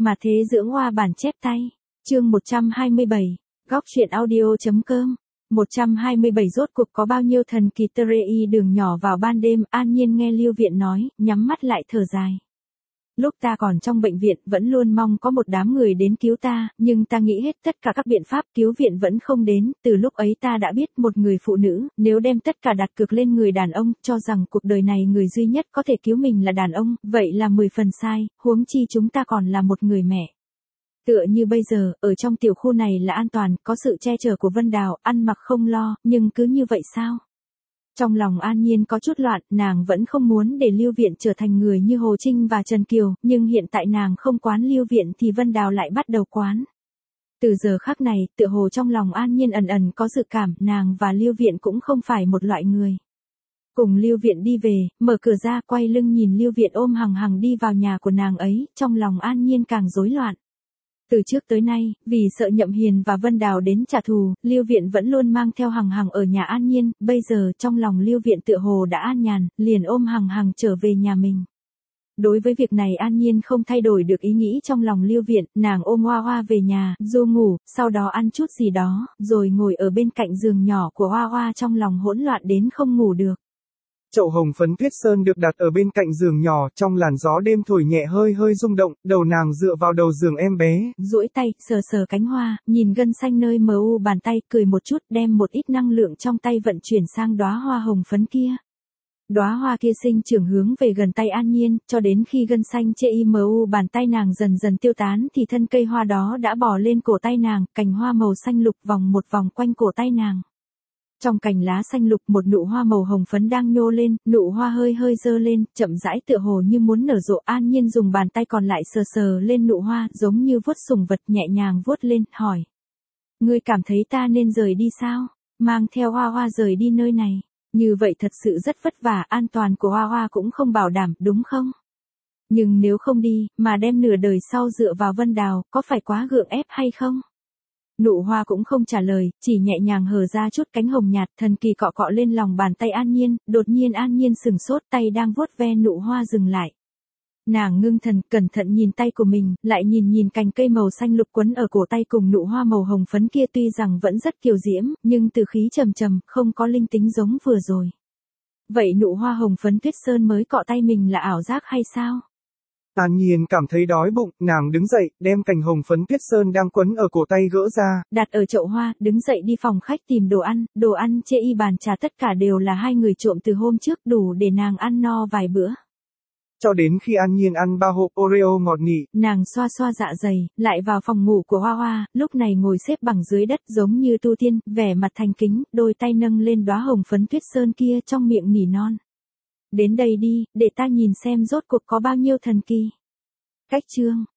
Mà thế dưỡng hoa bản chép tay. Chương 127. Góc truyện audio.com. 127 rốt cuộc có bao nhiêu thần kỳ Trei đường nhỏ vào ban đêm, An Nhiên nghe Lưu Viện nói, nhắm mắt lại thở dài. Lúc ta còn trong bệnh viện vẫn luôn mong có một đám người đến cứu ta, nhưng ta nghĩ hết tất cả các biện pháp cứu viện vẫn không đến, từ lúc ấy ta đã biết một người phụ nữ, nếu đem tất cả đặt cược lên người đàn ông, cho rằng cuộc đời này người duy nhất có thể cứu mình là đàn ông, vậy là 10 phần sai, huống chi chúng ta còn là một người mẹ. Tựa như bây giờ, ở trong tiểu khu này là an toàn, có sự che chở của Vân Đào, ăn mặc không lo, nhưng cứ như vậy sao? Trong lòng An Nhiên có chút loạn, nàng vẫn không muốn để Lưu Viện trở thành người như Hồ Trinh và Trần Kiều, nhưng hiện tại nàng không quán Lưu Viện thì Vân Đào lại bắt đầu quán. Từ giờ khắc này, tựa hồ trong lòng An Nhiên ẩn ẩn có dự cảm, nàng và Lưu Viện cũng không phải một loại người. Cùng Lưu Viện đi về, mở cửa ra, quay lưng nhìn Lưu Viện ôm hằng hằng đi vào nhà của nàng ấy, trong lòng An Nhiên càng rối loạn. Từ trước tới nay, vì sợ Nhậm Hiền và Vân Đào đến trả thù, Lưu Viện vẫn luôn mang theo hằng hằng ở nhà An Nhiên, bây giờ trong lòng Lưu Viện tựa hồ đã an nhàn, liền ôm hằng hằng trở về nhà mình. Đối với việc này An Nhiên không thay đổi được ý nghĩ trong lòng Lưu Viện, nàng ôm Hoa Hoa về nhà, ru ngủ, sau đó ăn chút gì đó, rồi ngồi ở bên cạnh giường nhỏ của Hoa Hoa trong lòng hỗn loạn đến không ngủ được. Chậu hồng phấn tuyết sơn được đặt ở bên cạnh giường nhỏ, trong làn gió đêm thổi nhẹ hơi hơi rung động, đầu nàng dựa vào đầu giường em bé. Duỗi tay, sờ sờ cánh hoa, nhìn gân xanh nơi mờ u bàn tay, cười một chút, đem một ít năng lượng trong tay vận chuyển sang đóa hoa hồng phấn kia. Đóa hoa kia sinh trưởng hướng về gần tay An Nhiên, cho đến khi gân xanh trên mu bàn tay nàng dần dần tiêu tán thì thân cây hoa đó đã bò lên cổ tay nàng, cành hoa màu xanh lục vòng một vòng quanh cổ tay nàng. Trong cành lá xanh lục một nụ hoa màu hồng phấn đang nhô lên, nụ hoa hơi hơi dơ lên, chậm rãi tựa hồ như muốn nở rộ. An Nhiên dùng bàn tay còn lại sờ sờ lên nụ hoa, giống như vuốt sủng vật, nhẹ nhàng vuốt lên, hỏi. Ngươi cảm thấy ta nên rời đi sao? Mang theo Hoa Hoa rời đi nơi này. Như vậy thật sự rất vất vả, an toàn của Hoa Hoa cũng không bảo đảm, đúng không? Nhưng nếu không đi, mà đem nửa đời sau dựa vào Vân Đào, có phải quá gượng ép hay không? Nụ hoa cũng không trả lời, chỉ nhẹ nhàng hở ra chút cánh hồng nhạt, thần kỳ cọ cọ lên lòng bàn tay An Nhiên, đột nhiên An Nhiên sừng sốt, tay đang vuốt ve nụ hoa dừng lại. Nàng ngưng thần, cẩn thận nhìn tay của mình, lại nhìn cành cây màu xanh lục quấn ở cổ tay cùng nụ hoa màu hồng phấn kia, tuy rằng vẫn rất kiều diễm, nhưng từ khí trầm trầm, không có linh tính giống vừa rồi. Vậy nụ hoa hồng phấn tuyết sơn mới cọ tay mình là ảo giác hay sao? An Nhiên cảm thấy đói bụng, nàng đứng dậy, đem cành hồng phấn tuyết sơn đang quấn ở cổ tay gỡ ra, đặt ở chậu hoa, đứng dậy đi phòng khách tìm đồ ăn chê bàn trà tất cả đều là hai người trộm từ hôm trước, đủ để nàng ăn no vài bữa. Cho đến khi An Nhiên ăn 3 hộp Oreo ngọt nị, nàng xoa xoa dạ dày, lại vào phòng ngủ của Hoa Hoa, lúc này ngồi xếp bằng dưới đất giống như tu tiên, vẻ mặt thành kính, đôi tay nâng lên đóa hồng phấn tuyết sơn kia, trong miệng nỉ non. Đến đây đi, để ta nhìn xem rốt cuộc có bao nhiêu thần kỳ. Cách chương